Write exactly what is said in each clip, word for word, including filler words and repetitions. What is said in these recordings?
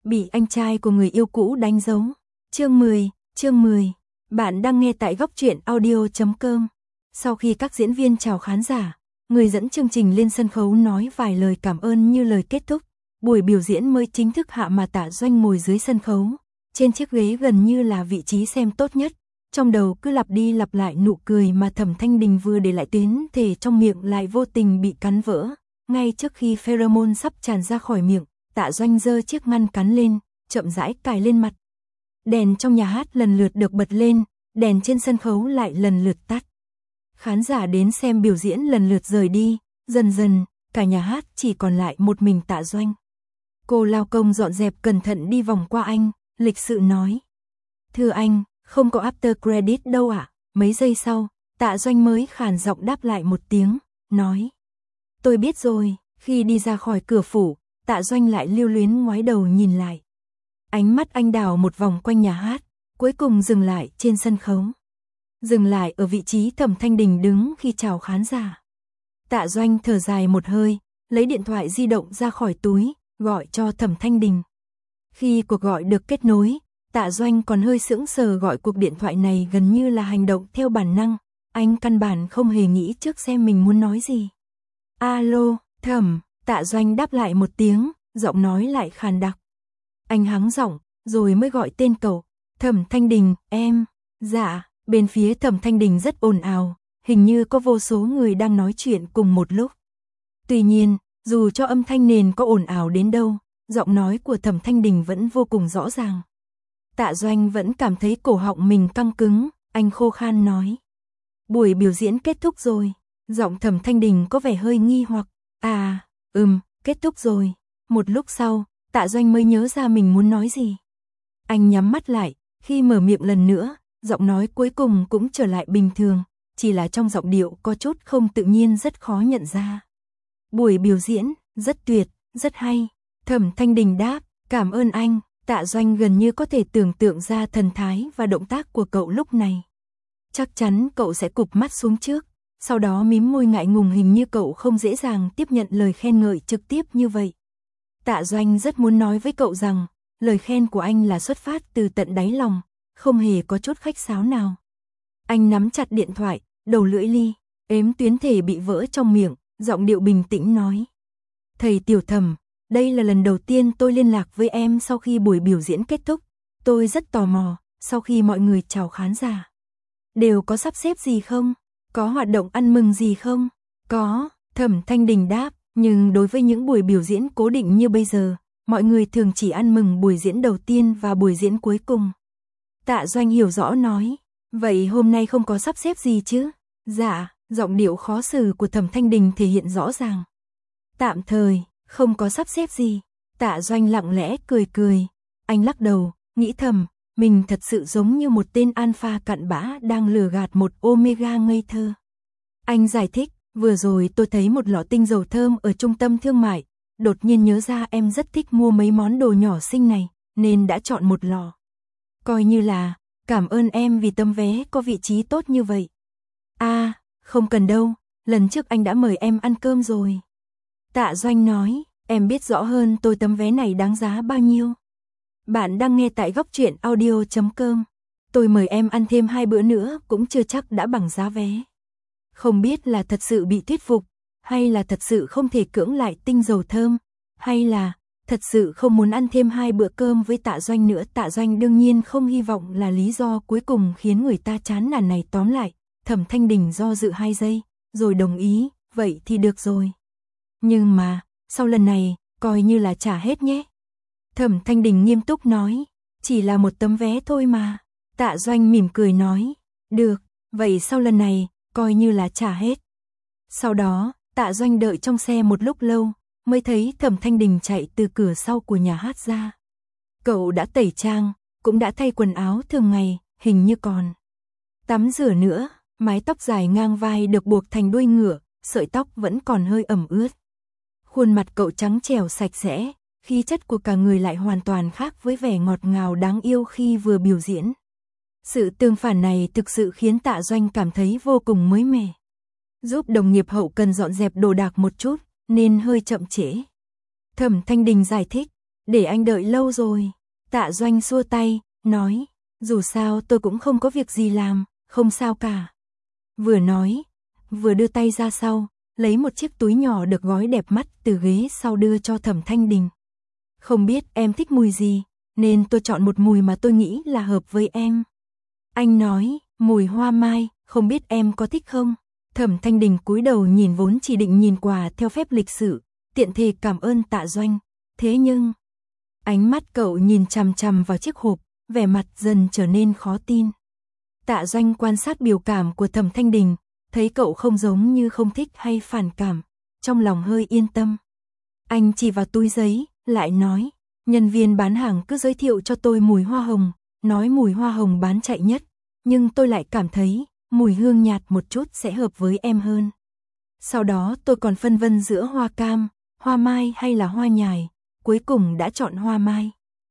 Bị anh trai của người yêu cũ đánh dấu. Chương mười, chương mười. Bạn đang nghe tại góc truyện audio chấm com. Sau khi các diễn viên chào khán giả, người dẫn chương trình lên sân khấu nói vài lời cảm ơn như lời kết thúc, buổi biểu diễn mới chính thức hạ mà Tạ Doanh ngồi dưới sân khấu, trên chiếc ghế gần như là vị trí xem tốt nhất, trong đầu cứ lặp đi lặp lại nụ cười mà Thẩm Thanh Đình vừa để lại tuyến thể trong miệng lại vô tình bị cắn vỡ. Ngay trước khi pheromone sắp tràn ra khỏi miệng, Tạ Doanh giơ chiếc ngăn cắn lên, chậm rãi cài lên mặt. Đèn trong nhà hát lần lượt được bật lên, đèn trên sân khấu lại lần lượt tắt. Khán giả đến xem biểu diễn lần lượt rời đi, dần dần, cả nhà hát chỉ còn lại một mình Tạ Doanh. Cô lao công dọn dẹp cẩn thận đi vòng qua anh, lịch sự nói. Thưa anh, không có after credit đâu ạ. À? Mấy giây sau, Tạ Doanh mới khàn giọng đáp lại một tiếng, nói. Tôi biết rồi. Khi đi ra khỏi cửa phủ, Tạ Doanh lại lưu luyến ngoái đầu nhìn lại. Ánh mắt anh đảo một vòng quanh nhà hát, cuối cùng dừng lại trên sân khấu. Dừng lại ở vị trí Thẩm Thanh Đình đứng khi chào khán giả. Tạ Doanh thở dài một hơi, lấy điện thoại di động ra khỏi túi, gọi cho Thẩm Thanh Đình. Khi cuộc gọi được kết nối, Tạ Doanh còn hơi sững sờ, gọi cuộc điện thoại này gần như là hành động theo bản năng, anh căn bản không hề nghĩ trước xem mình muốn nói gì. Alo, Thẩm, Tạ Doanh đáp lại một tiếng, giọng nói lại khàn đặc. Anh hắng giọng, rồi mới gọi tên cậu. Thẩm Thanh Đình, em. Dạ, bên phía Thẩm Thanh Đình rất ồn ào, hình như có vô số người đang nói chuyện cùng một lúc. Tuy nhiên, dù cho âm thanh nền có ồn ào đến đâu, giọng nói của Thẩm Thanh Đình vẫn vô cùng rõ ràng. Tạ Doanh vẫn cảm thấy cổ họng mình căng cứng, anh khô khan nói. Buổi biểu diễn kết thúc rồi. Giọng Thẩm Thanh Đình có vẻ hơi nghi hoặc. À, ừm, kết thúc rồi. Một lúc sau, Tạ Doanh mới nhớ ra mình muốn nói gì. Anh nhắm mắt lại, khi mở miệng lần nữa, giọng nói cuối cùng cũng trở lại bình thường, chỉ là trong giọng điệu có chút không tự nhiên, rất khó nhận ra. Buổi biểu diễn, rất tuyệt, rất hay. Thẩm Thanh Đình đáp, cảm ơn anh. Tạ Doanh gần như có thể tưởng tượng ra thần thái và động tác của cậu lúc này. Chắc chắn cậu sẽ cụp mắt xuống trước, sau đó mím môi ngại ngùng, hình như cậu không dễ dàng tiếp nhận lời khen ngợi trực tiếp như vậy. Tạ Doanh rất muốn nói với cậu rằng, lời khen của anh là xuất phát từ tận đáy lòng, không hề có chút khách sáo nào. Anh nắm chặt điện thoại, đầu lưỡi li, ếm tuyến thể bị vỡ trong miệng, giọng điệu bình tĩnh nói. Thầy Tiểu Thẩm, đây là lần đầu tiên tôi liên lạc với em sau khi buổi biểu diễn kết thúc. Tôi rất tò mò, sau khi mọi người chào khán giả, đều có sắp xếp gì không? Có hoạt động ăn mừng gì không? Có, Thẩm Thanh Đình đáp, nhưng đối với những buổi biểu diễn cố định như bây giờ, mọi người thường chỉ ăn mừng buổi diễn đầu tiên và buổi diễn cuối cùng. Tạ Doanh hiểu rõ nói, vậy hôm nay không có sắp xếp gì chứ? Dạ, giọng điệu khó xử của Thẩm Thanh Đình thể hiện rõ ràng. Tạm thời, không có sắp xếp gì. Tạ Doanh lặng lẽ cười cười, anh lắc đầu, nghĩ thầm, mình thật sự giống như một tên alpha cặn bã đang lừa gạt một omega ngây thơ. Anh giải thích, vừa rồi tôi thấy một lọ tinh dầu thơm ở trung tâm thương mại, đột nhiên nhớ ra em rất thích mua mấy món đồ nhỏ xinh này, nên đã chọn một lọ. Coi như là, cảm ơn em vì tấm vé có vị trí tốt như vậy. À, không cần đâu, lần trước anh đã mời em ăn cơm rồi. Tạ Doanh nói, em biết rõ hơn tôi tấm vé này đáng giá bao nhiêu. Bạn đang nghe tại góc truyện audio chấm com. Tôi mời em ăn thêm hai bữa nữa cũng chưa chắc đã bằng giá vé. Không biết là thật sự bị thuyết phục, hay là thật sự không thể cưỡng lại tinh dầu thơm, hay là thật sự không muốn ăn thêm hai bữa cơm với Tạ Doanh nữa. Tạ Doanh đương nhiên không hy vọng là lý do cuối cùng khiến người ta chán nản này. Tóm lại, Thẩm Thanh Đình do dự hai giây, rồi đồng ý, vậy thì được rồi. Nhưng mà, sau lần này, coi như là trả hết nhé. Thẩm Thanh Đình nghiêm túc nói, chỉ là một tấm vé thôi mà. Tạ Doanh mỉm cười nói, được, vậy sau lần này, coi như là trả hết. Sau đó, Tạ Doanh đợi trong xe một lúc lâu, mới thấy Thẩm Thanh Đình chạy từ cửa sau của nhà hát ra. Cậu đã tẩy trang, cũng đã thay quần áo thường ngày, hình như còn tắm rửa nữa, mái tóc dài ngang vai được buộc thành đuôi ngựa, sợi tóc vẫn còn hơi ẩm ướt. Khuôn mặt cậu trắng trẻo sạch sẽ, khí chất của cả người lại hoàn toàn khác với vẻ ngọt ngào đáng yêu khi vừa biểu diễn. Sự tương phản này thực sự khiến Tạ Doanh cảm thấy vô cùng mới mẻ. Giúp đồng nghiệp hậu cần dọn dẹp đồ đạc một chút, nên hơi chậm trễ. Thẩm Thanh Đình giải thích, để anh đợi lâu rồi. Tạ Doanh xua tay, nói, dù sao tôi cũng không có việc gì làm, không sao cả. Vừa nói, vừa đưa tay ra sau, lấy một chiếc túi nhỏ được gói đẹp mắt từ ghế sau đưa cho Thẩm Thanh Đình. Không biết em thích mùi gì, nên tôi chọn một mùi mà tôi nghĩ là hợp với em. Anh nói, mùi hoa mai, không biết em có thích không? Thẩm Thanh Đình cúi đầu nhìn, vốn chỉ định nhìn quà theo phép lịch sự, tiện thể cảm ơn Tạ Doanh. Thế nhưng, ánh mắt cậu nhìn chằm chằm vào chiếc hộp, vẻ mặt dần trở nên khó tin. Tạ Doanh quan sát biểu cảm của Thẩm Thanh Đình, thấy cậu không giống như không thích hay phản cảm, trong lòng hơi yên tâm. Anh chỉ vào túi giấy, lại nói, nhân viên bán hàng cứ giới thiệu cho tôi mùi hoa hồng, nói mùi hoa hồng bán chạy nhất, nhưng tôi lại cảm thấy mùi hương nhạt một chút sẽ hợp với em hơn. Sau đó tôi còn phân vân giữa hoa cam, hoa mai hay là hoa nhài, cuối cùng đã chọn hoa mai.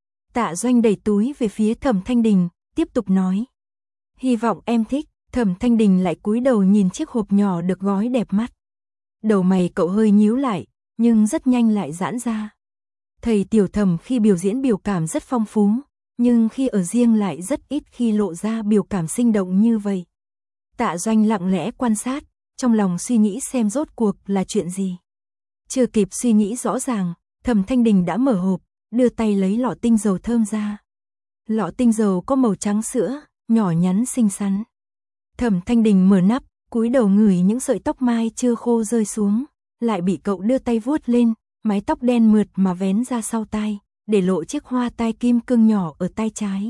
Tạ Doanh đẩy túi về phía Thẩm Thanh Đình, tiếp tục nói, hy vọng em thích. Thẩm Thanh Đình lại cúi đầu nhìn chiếc hộp nhỏ được gói đẹp mắt. Đầu mày cậu hơi nhíu lại, nhưng rất nhanh lại giãn ra. Thầy Tiểu Thẩm khi biểu diễn biểu cảm rất phong phú, nhưng khi ở riêng lại rất ít khi lộ ra biểu cảm sinh động như vậy. Tạ Doanh lặng lẽ quan sát, trong lòng suy nghĩ xem rốt cuộc là chuyện gì. Chưa kịp suy nghĩ rõ ràng, Thẩm Thanh Đình đã mở hộp, đưa tay lấy lọ tinh dầu thơm ra. Lọ tinh dầu có màu trắng sữa, nhỏ nhắn xinh xắn. Thẩm Thanh Đình mở nắp, cúi đầu ngửi những sợi tóc mai chưa khô rơi xuống, lại bị cậu đưa tay vuốt lên, mái tóc đen mượt mà vén ra sau tai, để lộ chiếc hoa tai kim cương nhỏ ở tay trái.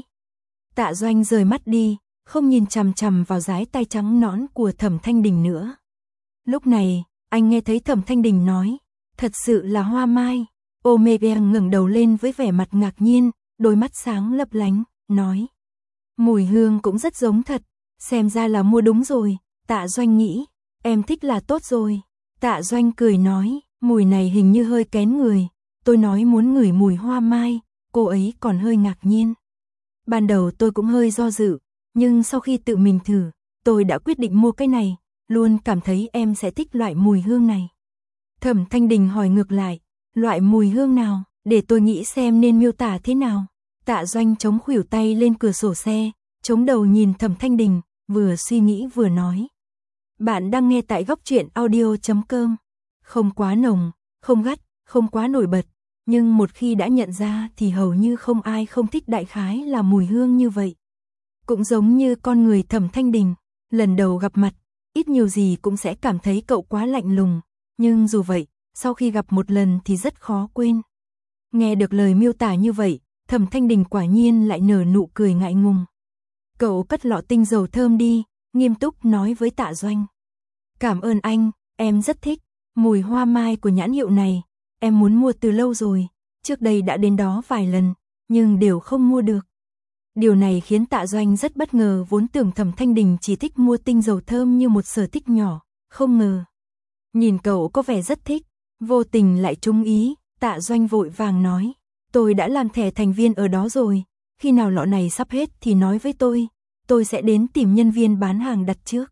Tạ Doanh rời mắt đi, không nhìn chằm chằm vào dái tai trắng nõn của Thẩm Thanh Đình nữa. Lúc này, anh nghe thấy Thẩm Thanh Đình nói, thật sự là hoa mai. Omega ngẩng đầu lên với vẻ mặt ngạc nhiên, đôi mắt sáng lấp lánh, nói, mùi hương cũng rất giống thật. Xem ra là mua đúng rồi. Tạ Doanh nghĩ, em thích là tốt rồi. Tạ Doanh cười nói, mùi này hình như hơi kén người. Tôi nói muốn ngửi mùi hoa mai, cô ấy còn hơi ngạc nhiên. Ban đầu tôi cũng hơi do dự, nhưng sau khi tự mình thử, tôi đã quyết định mua cái này, luôn cảm thấy em sẽ thích loại mùi hương này. Thẩm Thanh Đình hỏi ngược lại, loại mùi hương nào, để tôi nghĩ xem nên miêu tả thế nào. Tạ Doanh chống khuỷu tay lên cửa sổ xe, chống đầu nhìn Thẩm Thanh Đình, vừa suy nghĩ vừa nói. Bạn đang nghe tại góc truyện audio chấm com. Không quá nồng, không gắt, không quá nổi bật, nhưng một khi đã nhận ra thì hầu như không ai không thích, đại khái là mùi hương như vậy. Cũng giống như con người Thẩm Thanh Đình, lần đầu gặp mặt, ít nhiều gì cũng sẽ cảm thấy cậu quá lạnh lùng, nhưng dù vậy, sau khi gặp một lần thì rất khó quên. Nghe được lời miêu tả như vậy, Thẩm Thanh Đình quả nhiên lại nở nụ cười ngại ngùng. Cậu cất lọ tinh dầu thơm đi, nghiêm túc nói với Tạ Doanh. Cảm ơn anh, em rất thích. Mùi hoa mai của nhãn hiệu này, em muốn mua từ lâu rồi. Trước đây đã đến đó vài lần, nhưng đều không mua được. Điều này khiến Tạ Doanh rất bất ngờ, vốn tưởng Thẩm Thanh Đình chỉ thích mua tinh dầu thơm như một sở thích nhỏ, không ngờ. Nhìn cậu có vẻ rất thích, vô tình lại trúng ý, Tạ Doanh vội vàng nói. Tôi đã làm thẻ thành viên ở đó rồi. Khi nào lọ này sắp hết thì nói với tôi, tôi sẽ đến tìm nhân viên bán hàng đặt trước.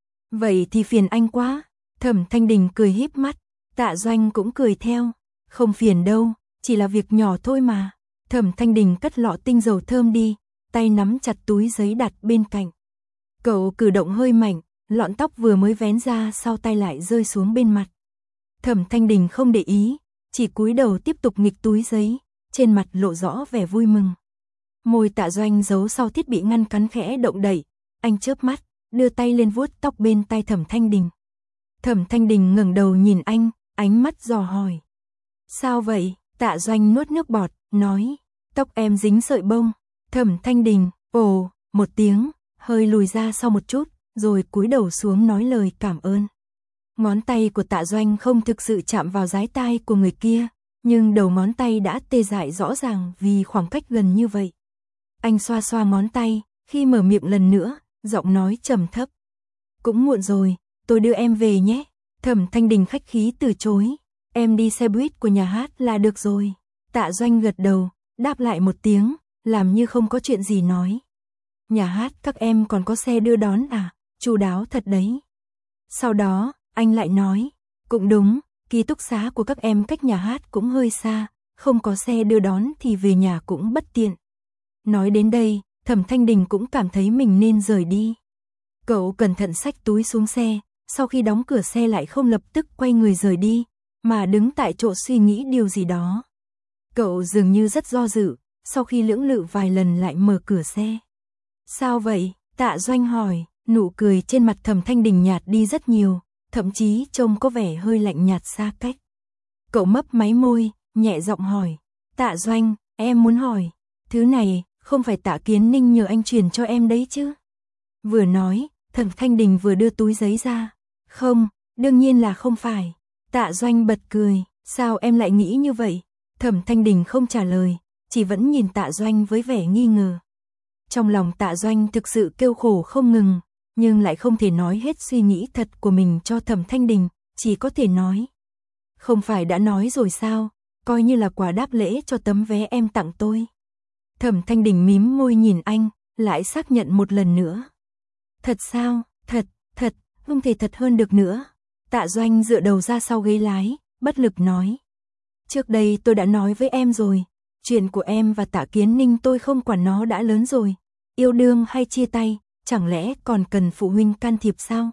Vậy thì phiền anh quá. Thẩm Thanh Đình cười híp mắt, Tạ Doanh cũng cười theo. Không phiền đâu, chỉ là việc nhỏ thôi mà. Thẩm Thanh Đình cất lọ tinh dầu thơm đi, tay nắm chặt túi giấy đặt bên cạnh. Cậu cử động hơi mạnh, lọn tóc vừa mới vén ra sau tay lại rơi xuống bên mặt. Thẩm Thanh Đình không để ý, chỉ cúi đầu tiếp tục nghịch túi giấy, trên mặt lộ rõ vẻ vui mừng. Môi Tạ Doanh giấu sau thiết bị ngăn cắn khẽ động đậy, anh chớp mắt, đưa tay lên vuốt tóc bên tai Thẩm Thanh Đình. Thẩm Thanh Đình ngẩng đầu nhìn anh, ánh mắt dò hỏi. Sao vậy? Tạ Doanh nuốt nước bọt, nói, tóc em dính sợi bông. Thẩm Thanh Đình, ồ, một tiếng, hơi lùi ra sau một chút, rồi cúi đầu xuống nói lời cảm ơn. Ngón tay của Tạ Doanh không thực sự chạm vào dái tai của người kia, nhưng đầu ngón tay đã tê dại rõ ràng vì khoảng cách gần như vậy. Anh xoa xoa ngón tay, khi mở miệng lần nữa, giọng nói trầm thấp. Cũng muộn rồi, tôi đưa em về nhé. Thẩm Thanh Đình khách khí từ chối. Em đi xe buýt của nhà hát là được rồi. Tạ Doanh gật đầu, đáp lại một tiếng, làm như không có chuyện gì nói. Nhà hát các em còn có xe đưa đón à? Chu đáo thật đấy. Sau đó, anh lại nói, cũng đúng, ký túc xá của các em cách nhà hát cũng hơi xa, không có xe đưa đón thì về nhà cũng bất tiện. Nói đến đây, Thẩm Thanh Đình cũng cảm thấy mình nên rời đi. Cậu cẩn thận xách túi xuống xe, sau khi đóng cửa xe lại không lập tức quay người rời đi, mà đứng tại chỗ suy nghĩ điều gì đó. Cậu dường như rất do dự, sau khi lưỡng lự vài lần lại mở cửa xe. Sao vậy? Tạ Doanh hỏi, nụ cười trên mặt Thẩm Thanh Đình nhạt đi rất nhiều, thậm chí trông có vẻ hơi lạnh nhạt xa cách. Cậu mấp máy môi, nhẹ giọng hỏi, Tạ Doanh, em muốn hỏi, thứ này, không phải Tạ Kiến Ninh nhờ anh truyền cho em đấy chứ? Vừa nói, Thẩm Thanh Đình vừa đưa túi giấy ra. Không, đương nhiên là không phải. Tạ Doanh bật cười, sao em lại nghĩ như vậy? Thẩm Thanh Đình không trả lời, chỉ vẫn nhìn Tạ Doanh với vẻ nghi ngờ. Trong lòng Tạ Doanh thực sự kêu khổ không ngừng, nhưng lại không thể nói hết suy nghĩ thật của mình cho Thẩm Thanh Đình, chỉ có thể nói. Không phải đã nói rồi sao, coi như là quà đáp lễ cho tấm vé em tặng tôi. Thẩm Thanh Đình mím môi nhìn anh, lại xác nhận một lần nữa. Thật sao, thật, thật, không thể thật hơn được nữa. Tạ Doanh dựa đầu ra sau ghế lái, bất lực nói. Trước đây tôi đã nói với em rồi, chuyện của em và Tạ Kiến Ninh tôi không quản, nó đã lớn rồi. Yêu đương hay chia tay, chẳng lẽ còn cần phụ huynh can thiệp sao?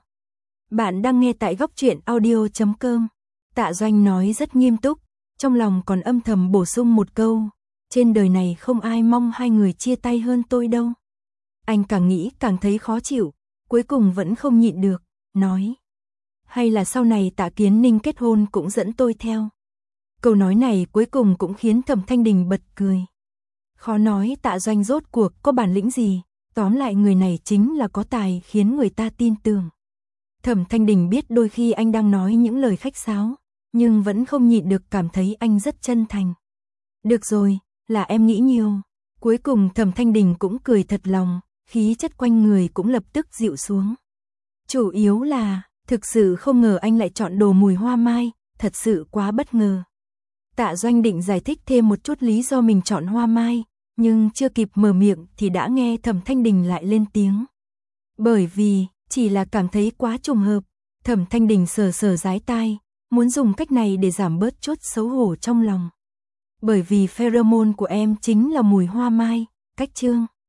Bạn đang nghe tại góc truyện audio chấm com. Tạ Doanh nói rất nghiêm túc, trong lòng còn âm thầm bổ sung một câu. Trên đời này không ai mong hai người chia tay hơn tôi đâu. Anh càng nghĩ càng thấy khó chịu, cuối cùng vẫn không nhịn được, nói. Hay là sau này Tạ Kiến Ninh kết hôn cũng dẫn tôi theo. Câu nói này cuối cùng cũng khiến Thẩm Thanh Đình bật cười. Khó nói Tạ Doanh rốt cuộc có bản lĩnh gì, tóm lại người này chính là có tài khiến người ta tin tưởng. Thẩm Thanh Đình biết đôi khi anh đang nói những lời khách sáo, nhưng vẫn không nhịn được cảm thấy anh rất chân thành. Được rồi, là em nghĩ nhiều. Cuối cùng Thẩm Thanh Đình cũng cười thật lòng, khí chất quanh người cũng lập tức dịu xuống. Chủ yếu là, thực sự không ngờ anh lại chọn đồ mùi hoa mai, thật sự quá bất ngờ. Tạ Doanh định giải thích thêm một chút lý do mình chọn hoa mai, nhưng chưa kịp mở miệng thì đã nghe Thẩm Thanh Đình lại lên tiếng. Bởi vì, chỉ là cảm thấy quá trùng hợp. Thẩm Thanh Đình sờ sờ dái tai, muốn dùng cách này để giảm bớt chút xấu hổ trong lòng. Bởi vì pheromone của em chính là mùi hoa mai, cách chương.